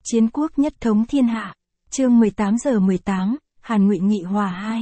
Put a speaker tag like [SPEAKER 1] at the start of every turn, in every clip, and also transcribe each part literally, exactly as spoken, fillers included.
[SPEAKER 1] Chiến quốc nhất thống thiên hạ. Chương mười tám giờ mười tám, Hàn Ngụy nghị hòa hai.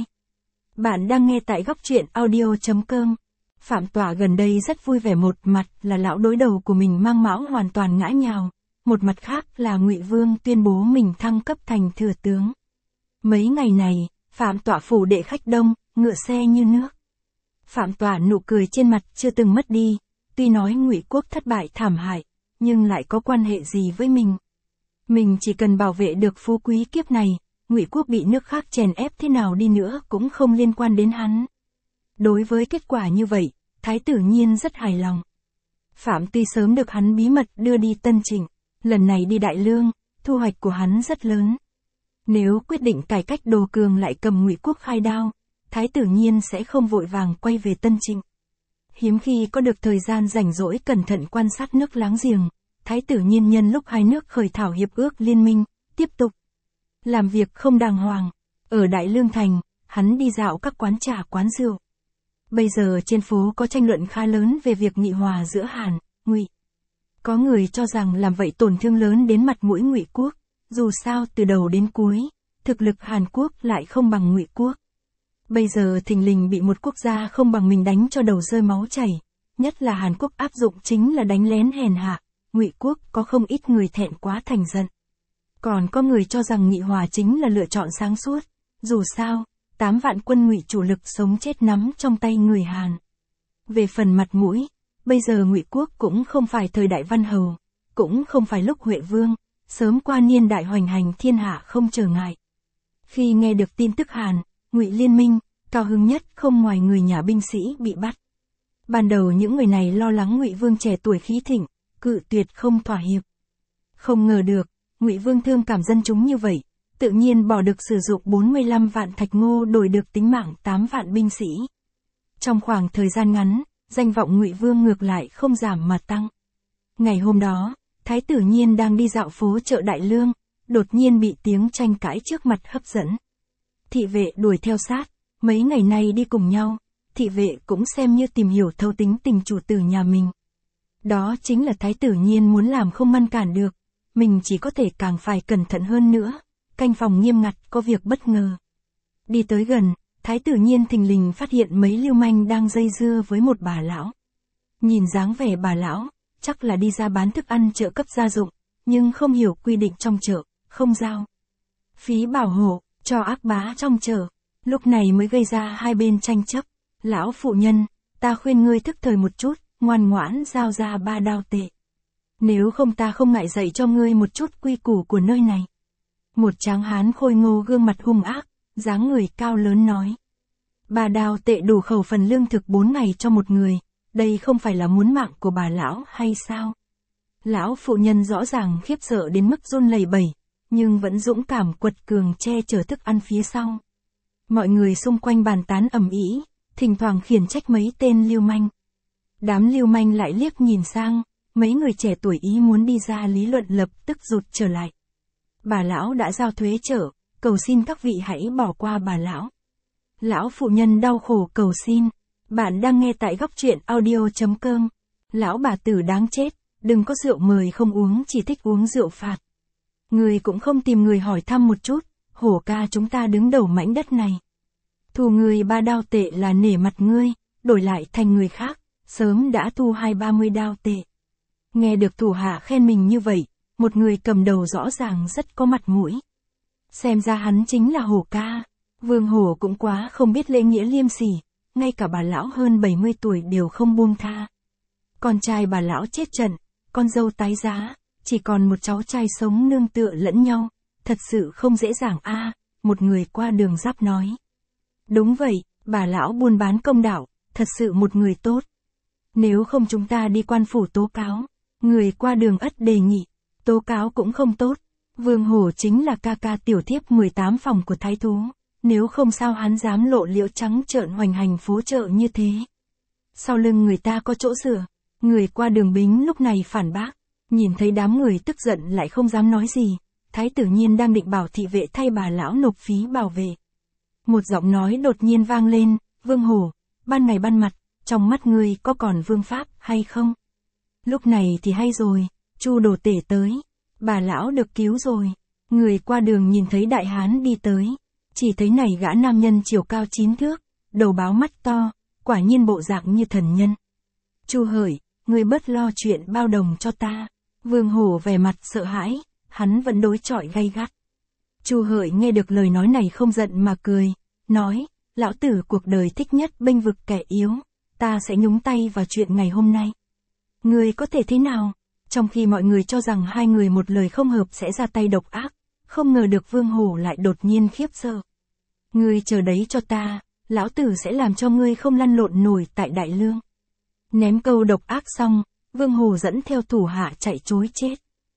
[SPEAKER 1] Bạn đang nghe tại góc truyện audio chấm com. Phạm Tỏa gần đây rất vui vẻ, một mặt là lão đối đầu của mình Mang Mão hoàn toàn ngã nhào, một mặt khác là Ngụy Vương tuyên bố mình thăng cấp thành thừa tướng. Mấy ngày này, Phạm Tỏa phủ đệ khách đông, ngựa xe như nước. Phạm Tỏa nụ cười trên mặt chưa từng mất đi, tuy nói Ngụy quốc thất bại thảm hại, nhưng lại có quan hệ gì với mình? Mình chỉ cần bảo vệ được phú quý kiếp này, Ngụy quốc bị nước khác chèn ép thế nào đi nữa cũng không liên quan đến hắn. Đối với kết quả như vậy, Thái tử Nhiên rất hài lòng. Phạm tuy sớm được hắn bí mật đưa đi Tân Trịnh, lần này đi Đại Lương, thu hoạch của hắn rất lớn. Nếu quyết định cải cách đồ cường lại cầm Ngụy quốc khai đao, Thái tử Nhiên sẽ không vội vàng quay về Tân Trịnh. Hiếm khi có được thời gian rảnh rỗi cẩn thận quan sát nước láng giềng, Thái tử Nhiên nhân lúc hai nước khởi thảo hiệp ước liên minh, tiếp tục làm việc không đàng hoàng. Ở Đại Lương Thành, hắn đi dạo các quán trà quán rượu. Bây giờ trên phố có tranh luận khá lớn về việc nghị hòa giữa Hàn, Ngụy. Có người cho rằng làm vậy tổn thương lớn đến mặt mũi Ngụy quốc, dù sao từ đầu đến cuối, thực lực Hàn Quốc lại không bằng Ngụy quốc. Bây giờ thình lình bị một quốc gia không bằng mình đánh cho đầu rơi máu chảy, nhất là Hàn Quốc áp dụng chính là đánh lén hèn hạ, Ngụy quốc có không ít người thẹn quá thành giận. Còn có người cho rằng nghị hòa chính là lựa chọn sáng suốt, dù sao, tám vạn quân Ngụy chủ lực sống chết nắm trong tay người Hàn. Về phần mặt mũi, bây giờ Ngụy quốc cũng không phải thời đại Văn Hầu, cũng không phải lúc Huệ Vương, sớm qua niên đại hoành hành thiên hạ không trở ngại. Khi nghe được tin tức Hàn, Ngụy liên minh, cao hứng nhất không ngoài người nhà binh sĩ bị bắt. Ban đầu những người này lo lắng Ngụy Vương trẻ tuổi khí thịnh, cự tuyệt không thỏa hiệp. Không ngờ được, Ngụy Vương thương cảm dân chúng như vậy, tự nhiên bỏ được sử dụng bốn mươi lăm vạn thạch ngô đổi được tính mạng tám vạn binh sĩ. Trong khoảng thời gian ngắn, danh vọng Ngụy Vương ngược lại không giảm mà tăng. Ngày hôm đó, Thái tử Nhiên đang đi dạo phố chợ Đại Lương, đột nhiên bị tiếng tranh cãi trước mặt hấp dẫn. Thị vệ đuổi theo sát, mấy ngày nay đi cùng nhau, thị vệ cũng xem như tìm hiểu thấu tính tình chủ tử nhà mình. Đó chính là Thái tử Nhiên muốn làm không ngăn cản được, mình chỉ có thể càng phải cẩn thận hơn nữa, canh phòng nghiêm ngặt có việc bất ngờ. Đi tới gần, Thái tử Nhiên thình lình phát hiện mấy lưu manh đang dây dưa với một bà lão. Nhìn dáng vẻ bà lão, chắc là đi ra bán thức ăn chợ cấp gia dụng, nhưng không hiểu quy định trong chợ, không giao phí bảo hộ cho ác bá trong chợ, lúc này mới gây ra hai bên tranh chấp. Lão phụ nhân, ta khuyên ngươi thức thời một chút, ngoan ngoãn giao ra ba đao tệ. Nếu không ta không ngại dạy cho ngươi một chút quy củ của nơi này. Một tráng hán khôi ngô gương mặt hung ác, dáng người cao lớn nói. Ba đao tệ đủ khẩu phần lương thực bốn ngày cho một người, đây không phải là muốn mạng của bà lão hay sao? Lão phụ nhân rõ ràng khiếp sợ đến mức run lẩy bẩy, nhưng vẫn dũng cảm quật cường che chở thức ăn phía sau. Mọi người xung quanh bàn tán ầm ĩ, thỉnh thoảng khiển trách mấy tên lưu manh. Đám lưu manh lại liếc nhìn sang, mấy người trẻ tuổi ý muốn đi ra lý luận lập tức rụt trở lại. Bà lão đã giao thuế chợ, cầu xin các vị hãy bỏ qua bà lão. Lão phụ nhân đau khổ cầu xin. Bạn đang nghe tại góc truyện audio chấm com. Lão bà tử đáng chết, đừng có rượu mời không uống, chỉ thích uống rượu phạt. Người cũng không tìm người hỏi thăm một chút, hổ ca chúng ta đứng đầu mảnh đất này. Thù người ba đao tệ là nể mặt ngươi, đổi lại thành người khác, sớm đã thu hai ba mươi đao tệ. Nghe được thủ hạ khen mình như vậy, một người cầm đầu rõ ràng rất có mặt mũi. Xem ra hắn chính là hổ ca. Vương hổ cũng quá không biết lễ nghĩa liêm sỉ, ngay cả bà lão hơn bảy mươi tuổi đều không buông tha. Con trai bà lão chết trận, con dâu tái giá, chỉ còn một cháu trai sống nương tựa lẫn nhau, thật sự không dễ dàng a, à, một người qua đường giáp nói. Đúng vậy, bà lão buôn bán công đạo, thật sự một người tốt. Nếu không chúng ta đi quan phủ tố cáo. Người qua đường ất đề nghị, tố cáo cũng không tốt. Vương hổ chính là ca ca tiểu thiếp mười tám phòng của thái thú, nếu không sao hắn dám lộ liễu trắng trợn hoành hành phố chợ như thế. Sau lưng người ta có chỗ dựa. Người qua đường bính lúc này phản bác, nhìn thấy đám người tức giận lại không dám nói gì. Thái tử Nhiên đang định bảo thị vệ thay bà lão nộp phí bảo vệ. Một giọng nói đột nhiên vang lên, Vương hổ, ban ngày ban mặt, trong mắt ngươi có còn vương pháp hay không? Lúc này thì hay rồi, Chu đồ tể tới. Bà lão được cứu rồi. Người qua đường nhìn thấy đại hán đi tới. Chỉ thấy này gã nam nhân chiều cao chín thước, đầu báo mắt to, quả nhiên bộ dạng như thần nhân. Chu Hợi, ngươi bớt lo chuyện bao đồng cho ta. Vương Hổ vẻ mặt sợ hãi, hắn vẫn đối chọi gay gắt. Chu Hợi nghe được lời nói này không giận mà cười, nói, lão tử cuộc đời thích nhất bênh vực kẻ yếu, ta sẽ nhúng tay vào chuyện ngày hôm nay. Ngươi có thể thế nào? Trong khi mọi người cho rằng hai người một lời không hợp sẽ ra tay độc ác, không ngờ được Vương Hổ lại đột nhiên khiếp sợ. Ngươi chờ đấy cho ta, lão tử sẽ làm cho ngươi không lăn lộn nổi tại Đại Lương. Ném câu độc ác xong, Vương Hổ dẫn theo thủ hạ chạy trối chết.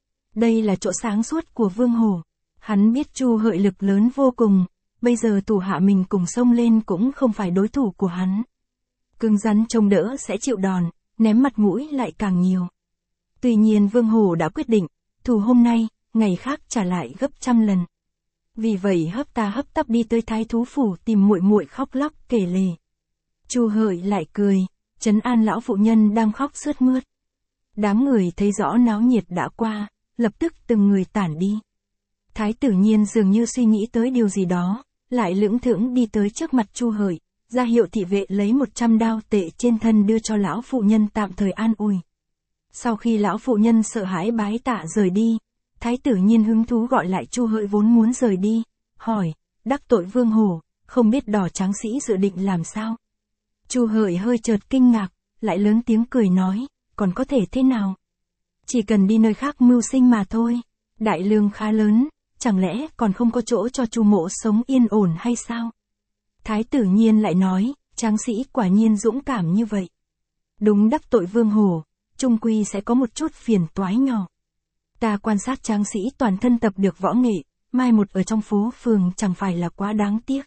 [SPEAKER 1] Đây là chỗ sáng suốt của Vương Hổ. Hắn biết Chu Hợi lực lớn vô cùng, bây giờ thủ hạ mình cùng xông lên cũng không phải đối thủ của hắn. Cứng rắn trông đỡ sẽ chịu đòn, ném mặt mũi lại càng nhiều. Tuy nhiên Vương Hổ đã quyết định, thù hôm nay, ngày khác trả lại gấp trăm lần. Vì vậy hấp ta hấp tấp đi tới Thái Thú phủ tìm muội muội khóc lóc kể lể. Chu Hợi lại cười, trấn an lão phụ nhân đang khóc sướt mướt. Đám người thấy rõ náo nhiệt đã qua, lập tức từng người tản đi. Thái tử Nhiên dường như suy nghĩ tới điều gì đó, lại lững thững đi tới trước mặt Chu Hợi, ra hiệu thị vệ lấy một trăm đao tệ trên thân đưa cho lão phụ nhân tạm thời an ủi. Sau khi lão phụ nhân sợ hãi bái tạ rời đi, Thái tử Nhiên hứng thú gọi lại Chu Hợi vốn muốn rời đi, hỏi, đắc tội Vương Hổ, không biết đỏ tráng sĩ dự định làm sao? Chu Hợi hơi chợt kinh ngạc, lại lớn tiếng cười nói, còn có thể thế nào? Chỉ cần đi nơi khác mưu sinh mà thôi. Đại Lương khá lớn, chẳng lẽ còn không có chỗ cho Chu mỗ sống yên ổn hay sao? Thái tử Nhiên lại nói, tráng sĩ quả nhiên dũng cảm như vậy. Đúng đắc tội Vương Hổ, chung quy sẽ có một chút phiền toái nhỏ. Ta quan sát tráng sĩ toàn thân tập được võ nghệ, mai một ở trong phố phường chẳng phải là quá đáng tiếc.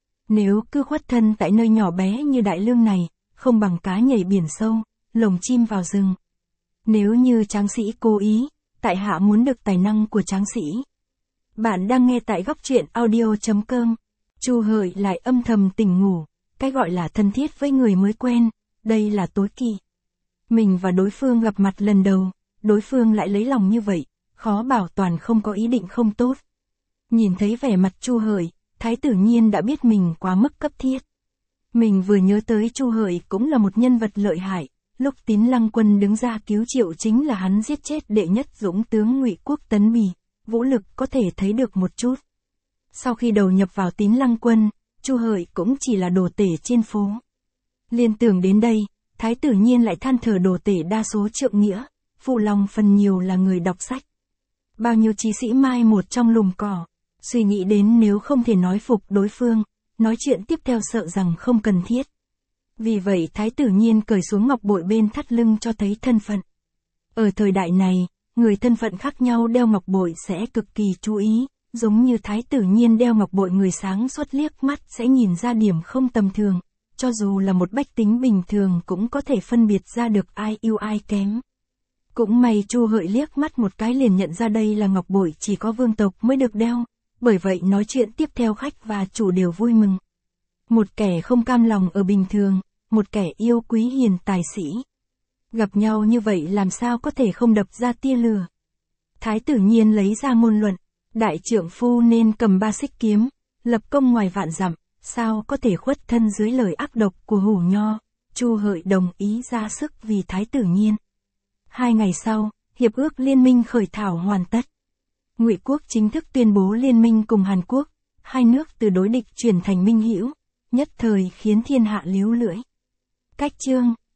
[SPEAKER 1] Nếu cứ khuất thân tại nơi nhỏ bé như Đại Lương này, không bằng cá nhảy biển sâu, lồng chim vào rừng. Nếu như tráng sĩ cố ý, tại hạ muốn được tài năng của tráng sĩ. Bạn đang nghe tại góc truyện audio chấm com. Chu Hợi lại âm thầm tỉnh ngủ, cái gọi là thân thiết với người mới quen, đây là tối kỵ. Mình và đối phương gặp mặt lần đầu, đối phương lại lấy lòng như vậy, khó bảo toàn không có ý định không tốt. Nhìn thấy vẻ mặt Chu Hợi, Thái tử Nhiên đã biết mình quá mức cấp thiết. Mình vừa nhớ tới Chu Hợi cũng là một nhân vật lợi hại, lúc Tín Lăng Quân đứng ra cứu Triệu chính là hắn giết chết đệ nhất dũng tướng Ngụy Quốc Tấn Bì, vũ lực có thể thấy được một chút. Sau khi đầu nhập vào Tín Lăng Quân, Chu Hợi cũng chỉ là đồ tể trên phố. Liên tưởng đến đây, Thái tử Nhiên lại than thở đồ tể đa số trượng nghĩa, phụ lòng phần nhiều là người đọc sách. Bao nhiêu chí sĩ mai một trong lùm cỏ, suy nghĩ đến nếu không thể nói phục đối phương, nói chuyện tiếp theo sợ rằng không cần thiết. Vì vậy Thái tử Nhiên cởi xuống ngọc bội bên thắt lưng cho thấy thân phận. Ở thời đại này, người thân phận khác nhau đeo ngọc bội sẽ cực kỳ chú ý, giống như Thái tử Nhiên đeo ngọc bội người sáng suốt liếc mắt sẽ nhìn ra điểm không tầm thường, cho dù là một bách tính bình thường cũng có thể phân biệt ra được ai ưu ai kém. Cũng may Chu Hợi liếc mắt một cái liền nhận ra đây là ngọc bội chỉ có vương tộc mới được đeo, bởi vậy nói chuyện tiếp theo khách và chủ đều vui mừng. Một kẻ không cam lòng ở bình thường, một kẻ yêu quý hiền tài sĩ. Gặp nhau như vậy làm sao có thể không đập ra tia lửa. Thái tử Nhiên lấy ra ngôn luận, đại trượng phu nên cầm ba xích kiếm, lập công ngoài vạn dặm, sao có thể khuất thân dưới lời ác độc của Hủ Nho. Chu Hợi đồng ý ra sức vì Thái tử Nhiên. Hai ngày sau, hiệp ước liên minh khởi thảo hoàn tất. Ngụy Quốc chính thức tuyên bố liên minh cùng Hàn Quốc, hai nước từ đối địch chuyển thành minh hữu, nhất thời khiến thiên hạ líu lưỡi. Cách chương